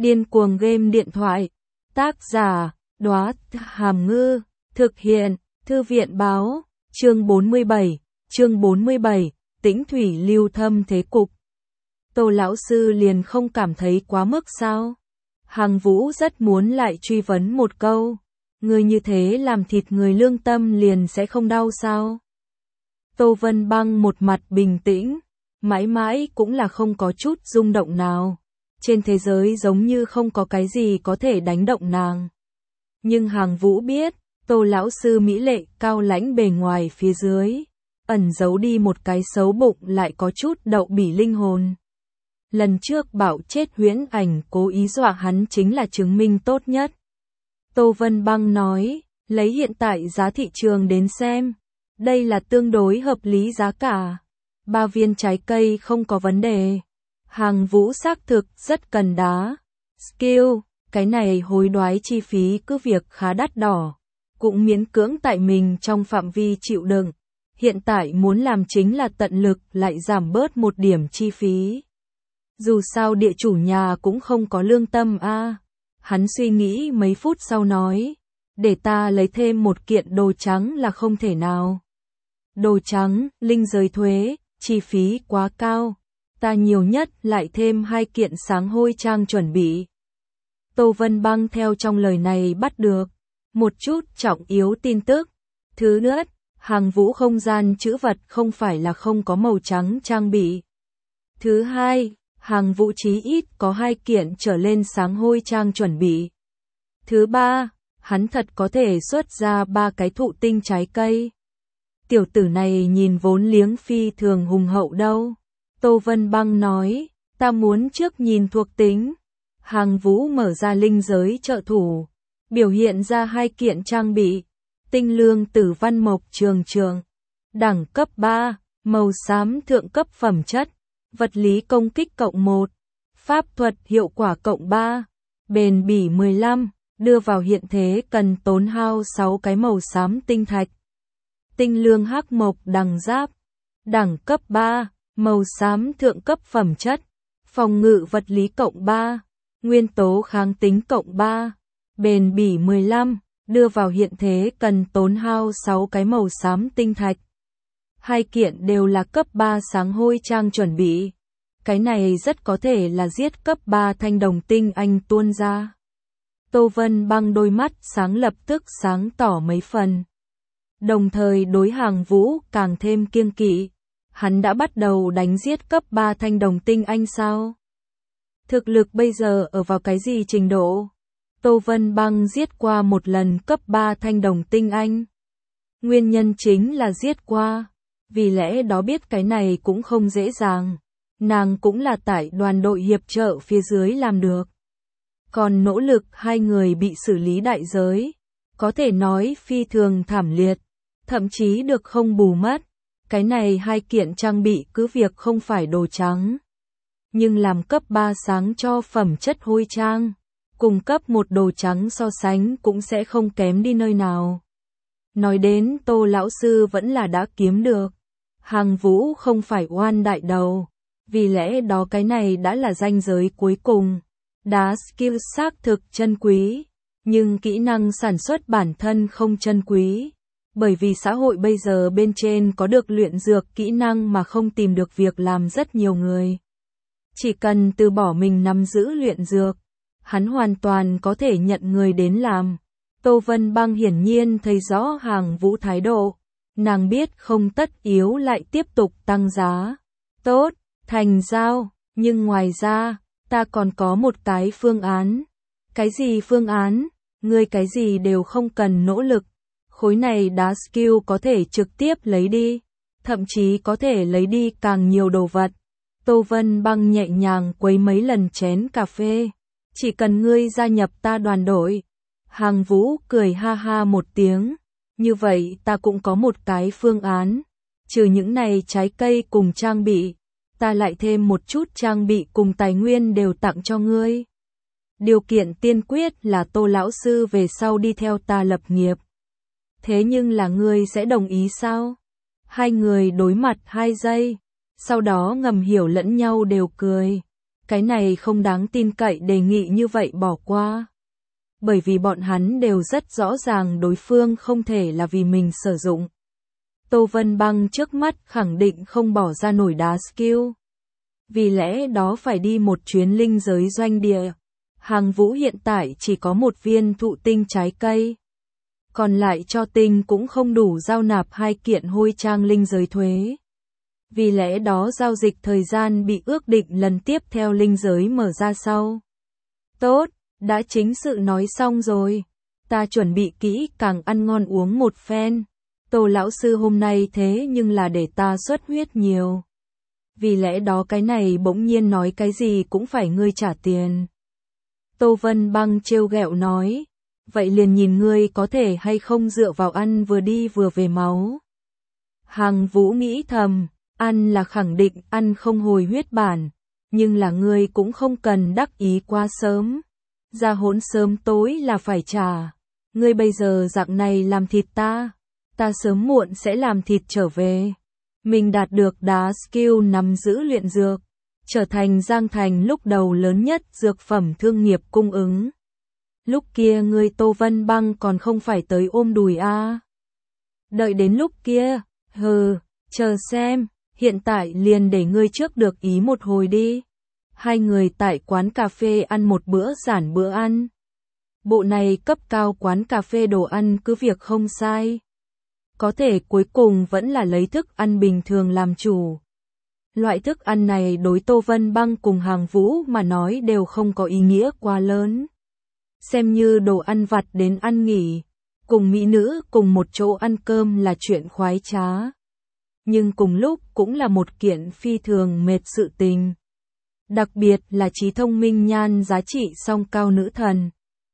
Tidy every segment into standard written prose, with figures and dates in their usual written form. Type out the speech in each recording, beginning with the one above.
Điên cuồng game điện thoại. Tác giả, Đóa Hàm Ngư. Thực hiện, Thư viện báo. Chương 47, Tĩnh thủy lưu thâm thế cục. Tô lão sư liền không cảm thấy quá mức sao? Hằng Vũ rất muốn lại truy vấn một câu. Người như thế làm thịt người lương tâm liền sẽ không đau sao? Tô Vân Băng một mặt bình tĩnh, mãi mãi cũng là không có chút rung động nào. Trên thế giới giống như không có cái gì có thể đánh động nàng. Nhưng Hằng Vũ biết, Tô lão sư mỹ lệ cao lãnh bề ngoài phía dưới, ẩn giấu đi một cái xấu bụng lại có chút đậu bỉ linh hồn. Lần trước bảo chết Huyễn Ảnh cố ý dọa hắn chính là chứng minh tốt nhất. Tô Vân Băng nói, lấy hiện tại giá thị trường đến xem, đây là tương đối hợp lý giá cả. 3 viên trái cây không có vấn đề. Hằng Vũ xác thực rất cần đá. Skill, cái này hối đoái chi phí cứ việc khá đắt đỏ, cũng miễn cưỡng tại mình trong phạm vi chịu đựng. Hiện tại muốn làm chính là tận lực lại giảm bớt một điểm chi phí. Dù sao địa chủ nhà cũng không có lương tâm a. Hắn suy nghĩ mấy phút sau nói, để ta lấy thêm một kiện đồ trắng là không thể nào. Đồ trắng, linh giới thuế, chi phí quá cao. Ta nhiều nhất lại thêm 2 kiện sáng hôi trang chuẩn bị. Tô Vân Băng theo trong lời này bắt được một chút trọng yếu tin tức. Thứ nhất, Hằng Vũ không gian trữ vật không phải là không có màu trắng trang bị. Thứ hai, Hằng Vũ chí ít có 2 kiện trở lên sáng hôi trang chuẩn bị. Thứ ba, hắn thật có thể xuất ra 3 cái thụ tinh trái cây. Tiểu tử này nhìn vốn liếng phi thường hùng hậu đâu. Tô Vân Băng nói, ta muốn trước nhìn thuộc tính. Hằng Vũ mở ra linh giới trợ thủ, biểu hiện ra 2 kiện trang bị. Tinh lương tử văn mộc trường trường, đẳng cấp 3, màu xám thượng cấp phẩm chất, vật lý công kích cộng 1, pháp thuật hiệu quả cộng 3, bền bỉ 15, đưa vào hiện thế cần tốn hao 6 cái màu xám tinh thạch. Tinh lương hắc mộc đằng giáp, đẳng cấp 3, màu xám thượng cấp phẩm chất, phòng ngự vật lý cộng 3, nguyên tố kháng tính cộng 3, bền bỉ 15, đưa vào hiện thế cần tốn hao 6 cái màu xám tinh thạch. 2 kiện đều là cấp 3 sáng hôi trang chuẩn bị. Cái này rất có thể là giết cấp 3 thanh đồng tinh anh tuôn ra. Tô Vân Băng đôi mắt sáng lập tức sáng tỏ mấy phần. Đồng thời đối Hằng Vũ càng thêm kiêng kỵ. Hắn đã bắt đầu đánh giết cấp 3 thanh đồng tinh anh sao? Thực lực bây giờ ở vào cái gì trình độ? Tô Vân Băng giết qua một lần cấp 3 thanh đồng tinh anh. Nguyên nhân chính là giết qua. Vì lẽ đó biết cái này cũng không dễ dàng. Nàng cũng là tại đoàn đội hiệp trợ phía dưới làm được. Còn nỗ lực 2 người bị xử lý đại giới. Có thể nói phi thường thảm liệt. Thậm chí được không bù mất. Cái này 2 kiện trang bị cứ việc không phải đồ trắng. Nhưng làm cấp 3 sáng cho phẩm chất hôi trang. Cùng cấp 1 đồ trắng so sánh cũng sẽ không kém đi nơi nào. Nói đến Tô lão sư vẫn là đã kiếm được. Hằng Vũ không phải oan đại đầu. Vì lẽ đó cái này đã là ranh giới cuối cùng. Đá skill xác thực chân quý. Nhưng kỹ năng sản xuất bản thân không chân quý. Bởi vì xã hội bây giờ bên trên có được luyện dược kỹ năng mà không tìm được việc làm rất nhiều người. Chỉ cần từ bỏ mình nắm giữ luyện dược, hắn hoàn toàn có thể nhận người đến làm. Tô Vân Băng hiển nhiên thấy rõ Hằng Vũ thái độ. Nàng biết không tất yếu lại tiếp tục tăng giá. Tốt, thành giao, nhưng ngoài ra, ta còn có một cái phương án. Cái gì phương án? Ngươi cái gì đều không cần nỗ lực. Khối này đá skill có thể trực tiếp lấy đi. Thậm chí có thể lấy đi càng nhiều đồ vật. Tô Vân Băng nhẹ nhàng quấy mấy lần chén cà phê. Chỉ cần ngươi gia nhập ta đoàn đội. Hằng Vũ cười ha ha một tiếng. Như vậy ta cũng có một cái phương án. Trừ những này trái cây cùng trang bị. Ta lại thêm một chút trang bị cùng tài nguyên đều tặng cho ngươi. Điều kiện tiên quyết là Tô lão sư về sau đi theo ta lập nghiệp. Thế nhưng là ngươi sẽ đồng ý sao? 2 người đối mặt 2 giây. Sau đó ngầm hiểu lẫn nhau đều cười. Cái này không đáng tin cậy, đề nghị như vậy bỏ qua. Bởi vì bọn hắn đều rất rõ ràng đối phương không thể là vì mình sử dụng. Tô Vân Băng trước mắt khẳng định không bỏ ra nổi đá skill. Vì lẽ đó phải đi một chuyến linh giới doanh địa. Hàng Vũ hiện tại chỉ có một viên thụ tinh trái cây. Còn lại cho tinh cũng không đủ giao nạp 2 kiện hôi trang linh giới thuế. Vì lẽ đó giao dịch thời gian bị ước định lần tiếp theo linh giới mở ra sau. Tốt, đã chính sự nói xong rồi. Ta chuẩn bị kỹ càng ăn ngon uống một phen. Tô lão sư hôm nay thế nhưng là để ta xuất huyết nhiều. Vì lẽ đó cái này bỗng nhiên nói cái gì cũng phải ngươi trả tiền. Tô Vân Băng trêu ghẹo nói. Vậy liền nhìn ngươi có thể hay không dựa vào ăn vừa đi vừa về máu. Hàng Vũ nghĩ thầm, ăn là khẳng định ăn không hồi huyết bản. Nhưng là ngươi cũng không cần đắc ý quá sớm. Ra hỗn sớm tối là phải trả. Ngươi bây giờ dạng này làm thịt ta. Ta sớm muộn sẽ làm thịt trở về. Mình đạt được đá skill nắm giữ luyện dược. Trở thành Giang Thành lúc đầu lớn nhất dược phẩm thương nghiệp cung ứng. Lúc kia ngươi Tô Vân Băng còn không phải tới ôm đùi a. Đợi đến lúc kia, chờ xem, hiện tại liền để ngươi trước được ý một hồi đi. Hai người tại quán cà phê ăn một bữa giản bữa ăn. Bộ này cấp cao quán cà phê đồ ăn cứ việc không sai. Có thể cuối cùng vẫn là lấy thức ăn bình thường làm chủ. Loại thức ăn này đối Tô Vân Băng cùng Hàng Vũ mà nói đều không có ý nghĩa quá lớn. Xem như đồ ăn vặt đến ăn nghỉ, cùng mỹ nữ cùng một chỗ ăn cơm là chuyện khoái trá. Nhưng cùng lúc cũng là một kiện phi thường mệt sự tình. Đặc biệt là trí thông minh nhan giá trị song cao nữ thần.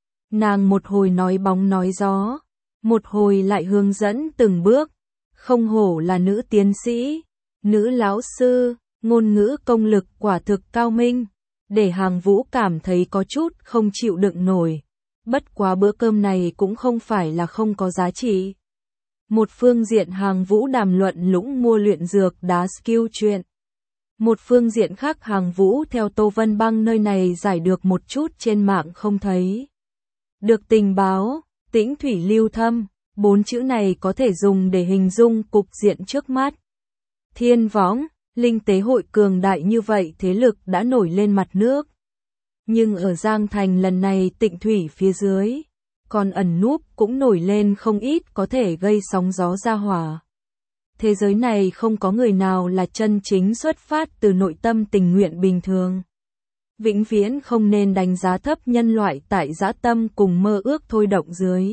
Nàng một hồi nói bóng nói gió, một hồi lại hướng dẫn từng bước, không hổ là nữ tiến sĩ, nữ lão sư, ngôn ngữ công lực quả thực cao minh, để Hàng Vũ cảm thấy có chút không chịu đựng nổi. Bất quá bữa cơm này cũng không phải là không có giá trị. Một phương diện Hàng Vũ đàm luận lũng mua luyện dược đá skill chuyện. Một phương diện khác Hàng Vũ theo Tô Vân Băng nơi này giải được một chút trên mạng không thấy. Được tình báo, tĩnh thủy lưu thâm, 4 chữ này có thể dùng để hình dung cục diện trước mắt. Thiên võng, linh tế hội cường đại như vậy thế lực đã nổi lên mặt nước. Nhưng ở Giang Thành lần này tịnh thủy phía dưới, còn ẩn núp cũng nổi lên không ít có thể gây sóng gió ra hỏa. Thế giới này không có người nào là chân chính xuất phát từ nội tâm tình nguyện bình thường. Vĩnh viễn không nên đánh giá thấp nhân loại tại dã tâm cùng mơ ước thôi động dưới.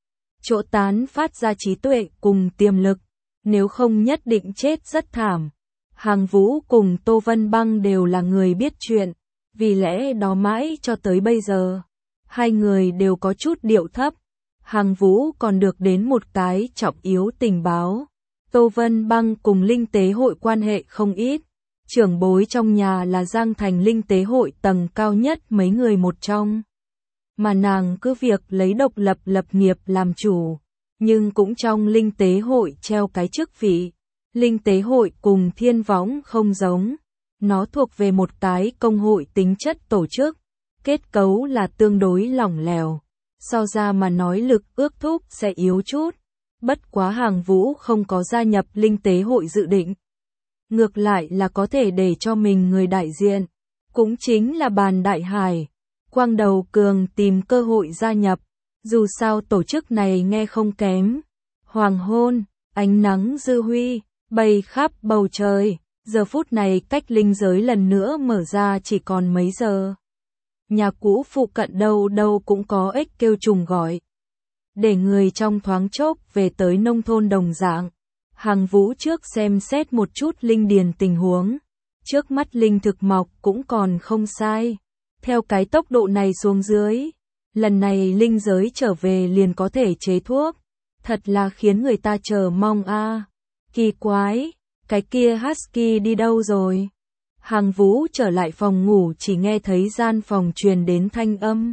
Chỗ tán phát ra trí tuệ cùng tiềm lực, nếu không nhất định chết rất thảm. Hàng Vũ cùng Tô Vân Băng đều là người biết chuyện, vì lẽ đó mãi cho tới bây giờ, hai người đều có chút điệu thấp. Hàng Vũ còn được đến một cái trọng yếu tình báo. Tô Vân Băng cùng linh tế hội quan hệ không ít. Trưởng bối trong nhà là Giang Thành linh tế hội tầng cao nhất mấy người một trong. Mà nàng cứ việc lấy độc lập lập nghiệp làm chủ, nhưng cũng trong linh tế hội treo cái chức vị. Linh tế hội cùng thiên võng không giống. Nó thuộc về một cái công hội tính chất tổ chức. Kết cấu là tương đối lỏng lẻo. So ra mà nói lực ước thúc sẽ yếu chút. Bất quá Hàng Vũ không có gia nhập linh tế hội dự định. Ngược lại là có thể để cho mình người đại diện. Cũng chính là Bàn Đại Hải. Quang Đầu Cường tìm cơ hội gia nhập. Dù sao tổ chức này nghe không kém. Hoàng hôn, ánh nắng dư huy, bay khắp bầu trời. Giờ phút này cách linh giới lần nữa mở ra chỉ còn mấy giờ. Nhà cũ phụ cận đâu đâu cũng có ếch kêu trùng gọi. Để người trong thoáng chốc về tới nông thôn đồng dạng. Hàng Vũ trước xem xét một chút linh điền tình huống. Trước mắt linh thực mọc cũng còn không sai. Theo cái tốc độ này xuống dưới, lần này linh giới trở về liền có thể chế thuốc. Thật là khiến người ta chờ mong a. Kỳ quái, cái kia Husky đi đâu rồi? Hàng Vũ trở lại phòng ngủ chỉ nghe thấy gian phòng truyền đến thanh âm.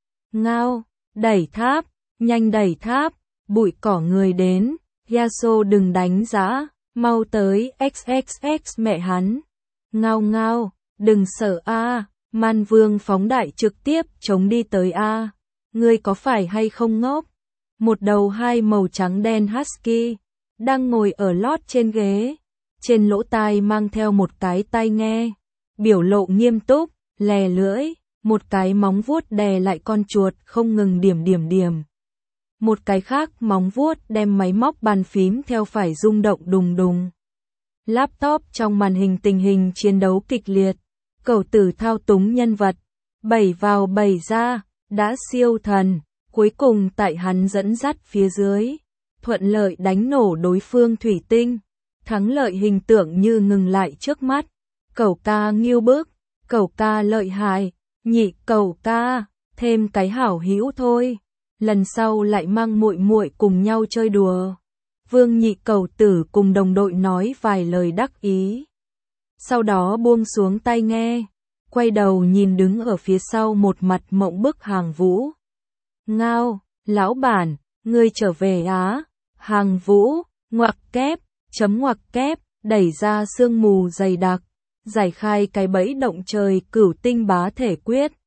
Ngao, đẩy tháp, nhanh đẩy tháp, bụi cỏ người đến. Yaso đừng đánh giã, mau tới XXX mẹ hắn. Ngao ngao, đừng sợ a, Man Vương phóng đại trực tiếp chống đi tới a. Ngươi có phải hay không ngốc? Một đầu hai màu trắng đen husky, đang ngồi ở lót trên ghế, trên lỗ tai mang theo một cái tai nghe, biểu lộ nghiêm túc, lè lưỡi, một cái móng vuốt đè lại con chuột không ngừng điểm. Một cái khác móng vuốt đem máy móc bàn phím theo phải rung động đùng đùng. Laptop trong màn hình tình hình chiến đấu kịch liệt, cẩu tử thao túng nhân vật, bẩy vào bẩy ra, đã siêu thần, cuối cùng tại hắn dẫn dắt phía dưới, thuận lợi đánh nổ đối phương thủy tinh, thắng lợi hình tượng như ngừng lại trước mắt. Cẩu ca nghiêu bức, cẩu ca lợi hại, nhị cẩu ca, thêm cái hảo hữu thôi, lần sau lại mang muội muội cùng nhau chơi đùa. Vương nhị cẩu tử cùng đồng đội nói vài lời đắc ý. Sau đó buông xuống tai nghe, quay đầu nhìn đứng ở phía sau một mặt mộng bức Hàng Vũ. Ngao, lão bản, ngươi trở về á? Hàng Vũ, ngoặc kép, đẩy ra sương mù dày đặc, giải khai cái bẫy động trời cửu tinh bá thể quyết.